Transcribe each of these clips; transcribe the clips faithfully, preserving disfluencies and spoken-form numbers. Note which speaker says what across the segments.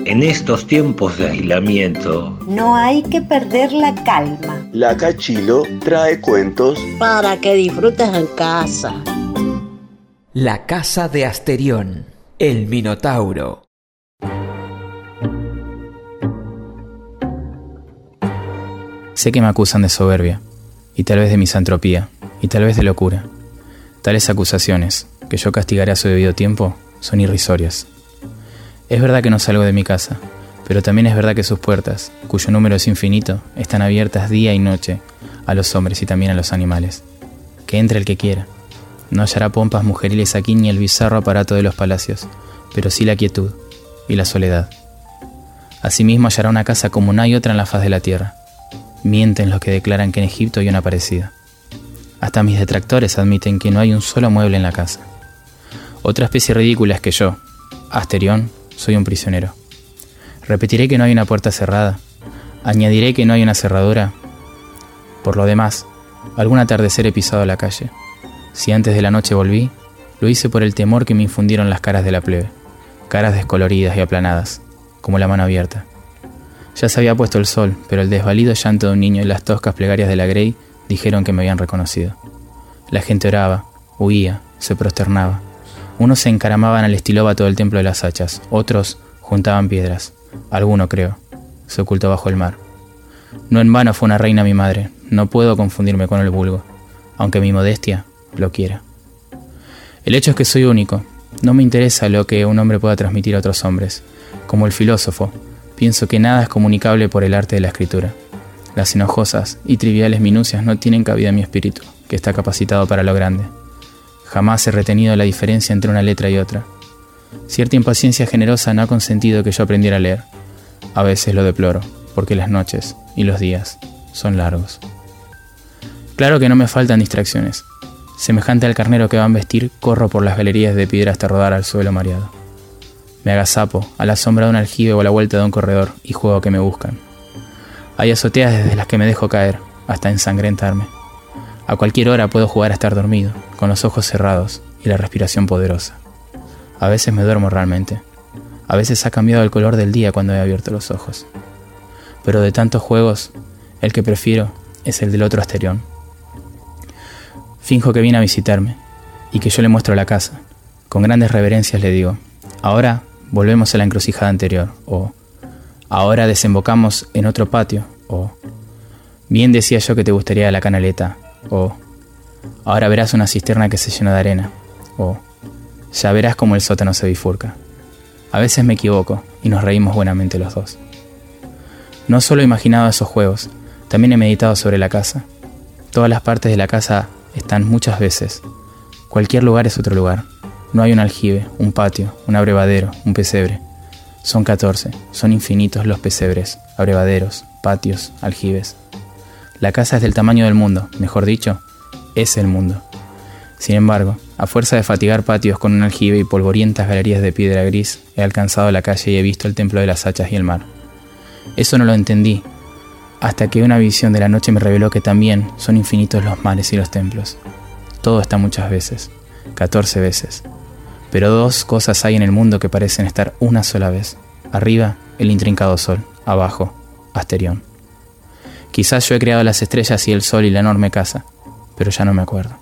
Speaker 1: En estos tiempos de aislamiento,
Speaker 2: no hay que perder la calma.
Speaker 3: La Cachilo trae cuentos
Speaker 4: para que disfrutes en casa.
Speaker 5: La casa de Asterión, el Minotauro.
Speaker 6: Sé que me acusan de soberbia, y tal vez de misantropía, y tal vez de locura. Tales acusaciones, que yo castigaré a su debido tiempo, son irrisorias. Es verdad que no salgo de mi casa, pero también es verdad que sus puertas, cuyo número es infinito, están abiertas día y noche a los hombres y también a los animales. Que entre el que quiera. No hallará pompas mujeriles aquí ni el bizarro aparato de los palacios, pero sí la quietud y la soledad. Asimismo hallará una casa como no hay otra en la faz de la tierra. Mienten los que declaran que en Egipto hay una parecida. Hasta mis detractores admiten que no hay un solo mueble en la casa. Otra especie ridícula es que yo, Asterión, soy un prisionero. Repetiré que no hay una puerta cerrada. Añadiré que no hay una cerradura. Por lo demás, algún atardecer he pisado la calle. Si antes de la noche volví, lo hice por el temor que me infundieron las caras de la plebe. Caras descoloridas y aplanadas, como la mano abierta. Ya se había puesto el sol, pero el desvalido llanto de un niño y las toscas plegarias de la Grey dijeron que me habían reconocido. La gente oraba, huía, se prosternaba. Unos se encaramaban al estilóbato del templo de las hachas, otros juntaban piedras. Alguno, creo, se ocultó bajo el mar. No en vano fue una reina mi madre, no puedo confundirme con el vulgo, aunque mi modestia lo quiera. El hecho es que soy único, no me interesa lo que un hombre pueda transmitir a otros hombres. Como el filósofo, pienso que nada es comunicable por el arte de la escritura. Las enojosas y triviales minucias no tienen cabida en mi espíritu, que está capacitado para lo grande. Jamás he retenido la diferencia entre una letra y otra. Cierta impaciencia generosa no ha consentido que yo aprendiera a leer. A veces lo deploro, porque las noches y los días son largos. Claro que no me faltan distracciones. Semejante al carnero que va a embestir, corro por las galerías de piedra hasta rodar al suelo mareado. Me agazapo a la sombra de un aljibe o a la vuelta de un corredor y juego a que me buscan. Hay azoteas desde las que me dejo caer, hasta ensangrentarme. A cualquier hora puedo jugar a estar dormido, con los ojos cerrados y la respiración poderosa. A veces me duermo realmente. A veces ha cambiado el color del día cuando he abierto los ojos. Pero de tantos juegos, el que prefiero es el del otro Asterión. Finjo que viene a visitarme y que yo le muestro la casa. Con grandes reverencias le digo, ahora volvemos a la encrucijada anterior, o ahora desembocamos en otro patio, o bien decía yo que te gustaría la canaleta, o ahora verás una cisterna que se llena de arena, o ya verás cómo el sótano se bifurca. A veces me equivoco y nos reímos buenamente los dos. No solo he imaginado esos juegos, también he meditado sobre la casa. Todas las partes de la casa están muchas veces. Cualquier lugar es otro lugar. No hay un aljibe, un patio, un abrevadero, un pesebre. Son catorce, son infinitos los pesebres, abrevaderos, patios, aljibes. La casa es del tamaño del mundo, mejor dicho, es el mundo. Sin embargo, a fuerza de fatigar patios con un aljibe y polvorientas galerías de piedra gris, he alcanzado la calle y he visto el templo de las hachas y el mar. Eso no lo entendí, hasta que una visión de la noche me reveló que también son infinitos los mares y los templos. Todo está muchas veces, catorce veces. Pero dos cosas hay en el mundo que parecen estar una sola vez. Arriba, el intrincado sol. Abajo, Asterión. Quizás yo he creado las estrellas y el sol y la enorme casa, pero ya no me acuerdo.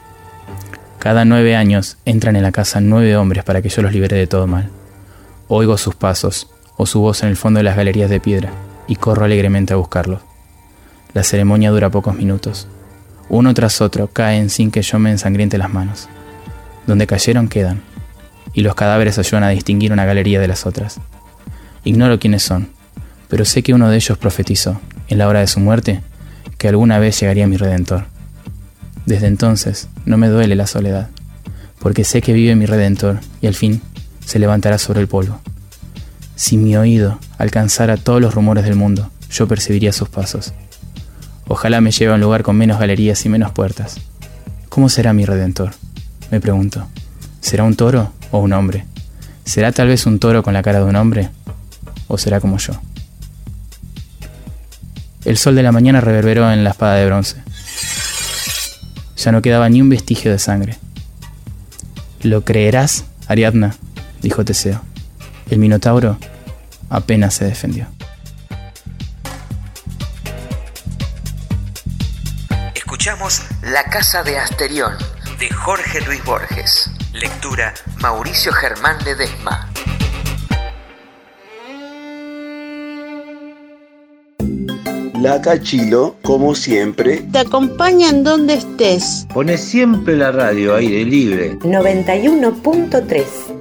Speaker 6: Cada nueve años entran en la casa nueve hombres para que yo los libere de todo mal. Oigo sus pasos o su voz en el fondo de las galerías de piedra y corro alegremente a buscarlos. La ceremonia dura pocos minutos. Uno tras otro caen sin que yo me ensangriente las manos. Donde cayeron quedan, y los cadáveres ayudan a distinguir una galería de las otras. Ignoro quiénes son, pero sé que uno de ellos profetizó, en la hora de su muerte, que alguna vez llegaría mi Redentor. Desde entonces no me duele la soledad, porque sé que vive mi Redentor y al fin se levantará sobre el polvo. Si mi oído alcanzara todos los rumores del mundo, yo percibiría sus pasos. Ojalá me lleve a un lugar con menos galerías y menos puertas. ¿Cómo será mi Redentor?, me pregunto. ¿Será un toro o un hombre? ¿Será tal vez un toro con la cara de un hombre? ¿O será como yo? El sol de la mañana reverberó en la espada de bronce. Ya no quedaba ni un vestigio de sangre. ¿Lo creerás, Ariadna?, dijo Teseo. El Minotauro apenas se defendió.
Speaker 5: Escuchamos La Casa de Asterión, de Jorge Luis Borges. Lectura Mauricio Germán Ledesma.
Speaker 3: La Cachilo, como siempre,
Speaker 4: Te acompaña en donde estés.
Speaker 1: Pone siempre la radio aire libre.
Speaker 2: noventa y uno punto tres.